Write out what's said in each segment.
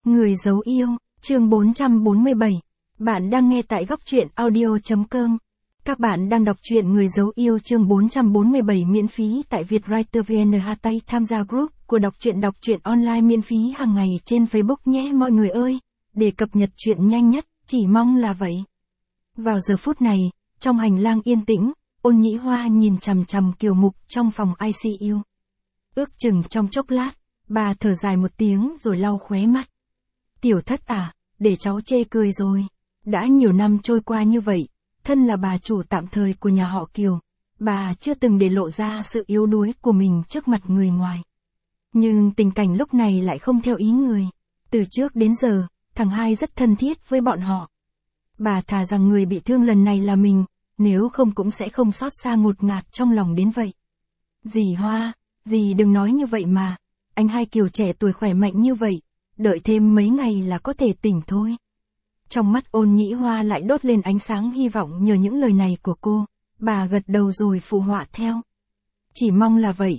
Người giấu yêu, chương 447. Bạn đang nghe tại góc truyện audio.com. Các bạn đang đọc truyện Người giấu yêu chương 447 miễn phí tại Vietwriter VN. Tham gia group của đọc truyện online miễn phí hàng ngày trên Facebook nhé mọi người ơi, để cập nhật truyện nhanh nhất, chỉ mong là vậy. Vào giờ phút này, trong hành lang yên tĩnh, Ôn Nhĩ Hoa nhìn chằm chằm Kiều Mục trong phòng ICU. Ước chừng trong chốc lát, bà thở dài một tiếng rồi lau khóe mắt. Tiểu Thất à, để cháu chê cười rồi. Đã nhiều năm trôi qua như vậy, thân là bà chủ tạm thời của nhà họ Kiều, bà chưa từng để lộ ra sự yếu đuối của mình trước mặt người ngoài. Nhưng tình cảnh lúc này lại không theo ý người. Từ trước đến giờ, thằng hai rất thân thiết với bọn họ. Bà thà rằng người bị thương lần này là mình, nếu không cũng sẽ không xót xa ngột ngạt trong lòng đến vậy. Dì Hoa, dì đừng nói như vậy mà, anh hai Kiều trẻ tuổi khỏe mạnh như vậy, đợi thêm mấy ngày là có thể tỉnh thôi. Trong mắt Ôn Nhĩ Hoa lại đốt lên ánh sáng hy vọng nhờ những lời này của cô, bà gật đầu rồi phụ họa theo. Chỉ mong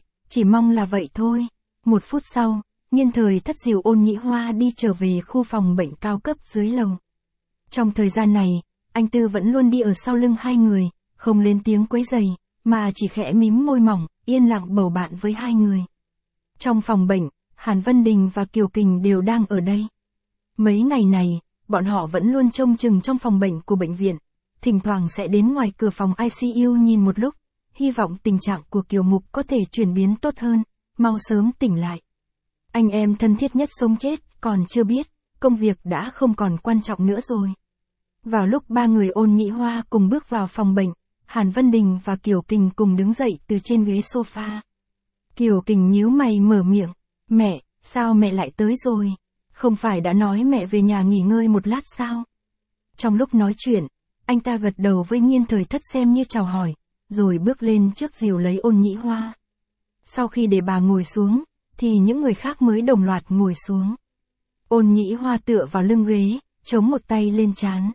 là vậy thôi. Một phút sau, Nghiên Thời Thất dìu Ôn Nhĩ Hoa đi trở về khu phòng bệnh cao cấp dưới lầu. Trong thời gian này, anh Tư vẫn luôn đi ở sau lưng hai người, không lên tiếng quấy rầy, mà chỉ khẽ mím môi mỏng, yên lặng bầu bạn với hai người. Trong phòng bệnh, Hàn Vân Đình và Kiều Kình đều đang ở đây. Mấy ngày này, bọn họ vẫn luôn trông chừng trong phòng bệnh của bệnh viện, thỉnh thoảng sẽ đến ngoài cửa phòng ICU nhìn một lúc, hy vọng tình trạng của Kiều Mục có thể chuyển biến tốt hơn, mau sớm tỉnh lại. Anh em thân thiết nhất sống chết, còn chưa biết, công việc đã không còn quan trọng nữa rồi. Vào lúc ba người Ôn Nhĩ Hoa cùng bước vào phòng bệnh, Hàn Vân Đình và Kiều Kình cùng đứng dậy từ trên ghế sofa. Kiều Kình nhíu mày mở miệng, mẹ, sao mẹ lại tới rồi? Không phải đã nói mẹ về nhà nghỉ ngơi một lát sao? Trong lúc nói chuyện, anh ta gật đầu với Nghiên Thời Thất xem như chào hỏi, rồi bước lên trước dìu lấy Ôn Nhĩ Hoa. Sau khi để bà ngồi xuống, thì những người khác mới đồng loạt ngồi xuống. Ôn Nhĩ Hoa tựa vào lưng ghế, chống một tay lên trán.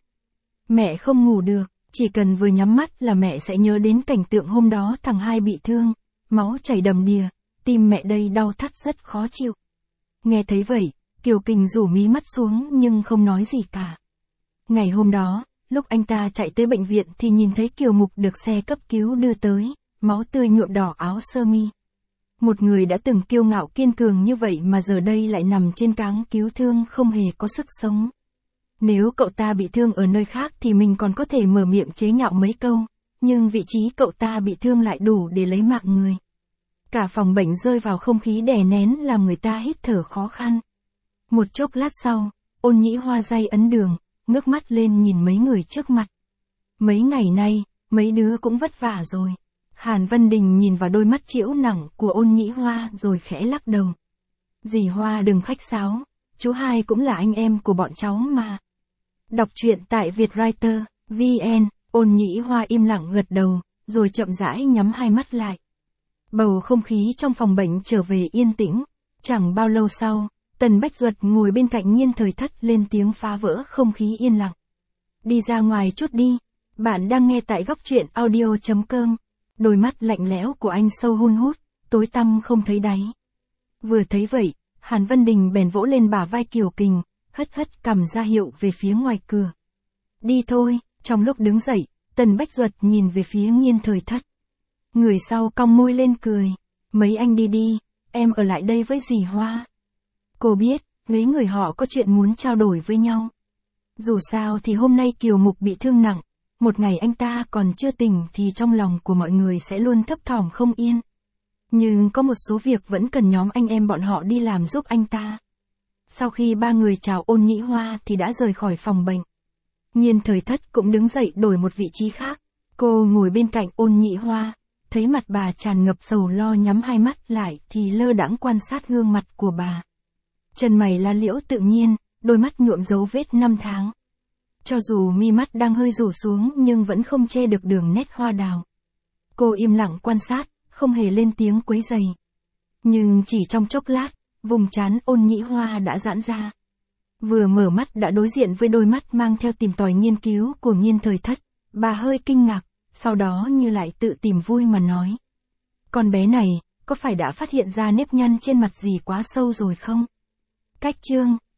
Mẹ không ngủ được, chỉ cần vừa nhắm mắt là mẹ sẽ nhớ đến cảnh tượng hôm đó thằng hai bị thương, máu chảy đầm đìa, tim mẹ đây đau thắt rất khó chịu. Nghe thấy vậy, Kiều Kình rủ mí mắt xuống nhưng không nói gì cả. Ngày hôm đó, lúc anh ta chạy tới bệnh viện thì nhìn thấy Kiều Mục được xe cấp cứu đưa tới, máu tươi nhuộm đỏ áo sơ mi. Một người đã từng kiêu ngạo kiên cường như vậy mà giờ đây lại nằm trên cáng cứu thương không hề có sức sống. Nếu cậu ta bị thương ở nơi khác thì mình còn có thể mở miệng chế nhạo mấy câu, nhưng vị trí cậu ta bị thương lại đủ để lấy mạng người. Cả phòng bệnh rơi vào không khí đè nén làm người ta hít thở khó khăn. Một chốc lát sau, Ôn Nhĩ Hoa day ấn đường, ngước mắt lên nhìn mấy người trước mặt. Mấy ngày nay, mấy đứa cũng vất vả rồi. Hàn Vân Đình nhìn vào đôi mắt trĩu nặng của Ôn Nhĩ Hoa rồi khẽ lắc đầu. Dì Hoa đừng khách sáo, chú hai cũng là anh em của bọn cháu mà. Đọc truyện tại Vietwriter VN. Ôn Nhĩ Hoa im lặng gật đầu, rồi chậm rãi nhắm hai mắt lại. Bầu không khí trong phòng bệnh trở về yên tĩnh. Chẳng bao lâu sau, Tần Bách Duật ngồi bên cạnh Nghiên Thời Thất lên tiếng phá vỡ không khí yên lặng. Đi ra ngoài chút đi, bạn đang nghe tại góc truyện audio.com. Đôi mắt lạnh lẽo của anh sâu hun hút, tối tăm không thấy đáy. Vừa thấy vậy, Hàn Vân Đình bèn vỗ lên bả vai Kiều Kình, hất cằm ra hiệu về phía ngoài cửa. Đi thôi. Trong lúc đứng dậy, Tần Bách Duật nhìn về phía Nghiên Thời Thất. Người sau cong môi lên cười. Mấy anh đi đi, em ở lại đây với dì Hoa. Cô biết, mấy người họ có chuyện muốn trao đổi với nhau. Dù sao thì hôm nay Kiều Mục bị thương nặng, một ngày anh ta còn chưa tỉnh thì trong lòng của mọi người sẽ luôn thấp thỏm không yên. Nhưng có một số việc vẫn cần nhóm anh em bọn họ đi làm giúp anh ta. Sau khi ba người chào Ôn Nhĩ Hoa thì đã rời khỏi phòng bệnh. Nghiên Thời Thất cũng đứng dậy đổi một vị trí khác. Cô ngồi bên cạnh Ôn Nhĩ Hoa, thấy mặt bà tràn ngập sầu lo nhắm hai mắt lại thì lơ đãng quan sát gương mặt của bà. Chân mày lá liễu tự nhiên, đôi mắt nhuộm dấu vết năm tháng. Cho dù mi mắt đang hơi rủ xuống nhưng vẫn không che được đường nét hoa đào. Cô im lặng quan sát, không hề lên tiếng quấy rầy. Nhưng chỉ trong chốc lát, vùng trán Ôn Nhĩ Hoa đã giãn ra. Vừa mở mắt đã đối diện với đôi mắt mang theo tìm tòi nghiên cứu của Nghiên Thời Thất, bà hơi kinh ngạc, sau đó như lại tự tìm vui mà nói. Con bé này, có phải đã phát hiện ra nếp nhăn trên mặt gì quá sâu rồi không? Cách chương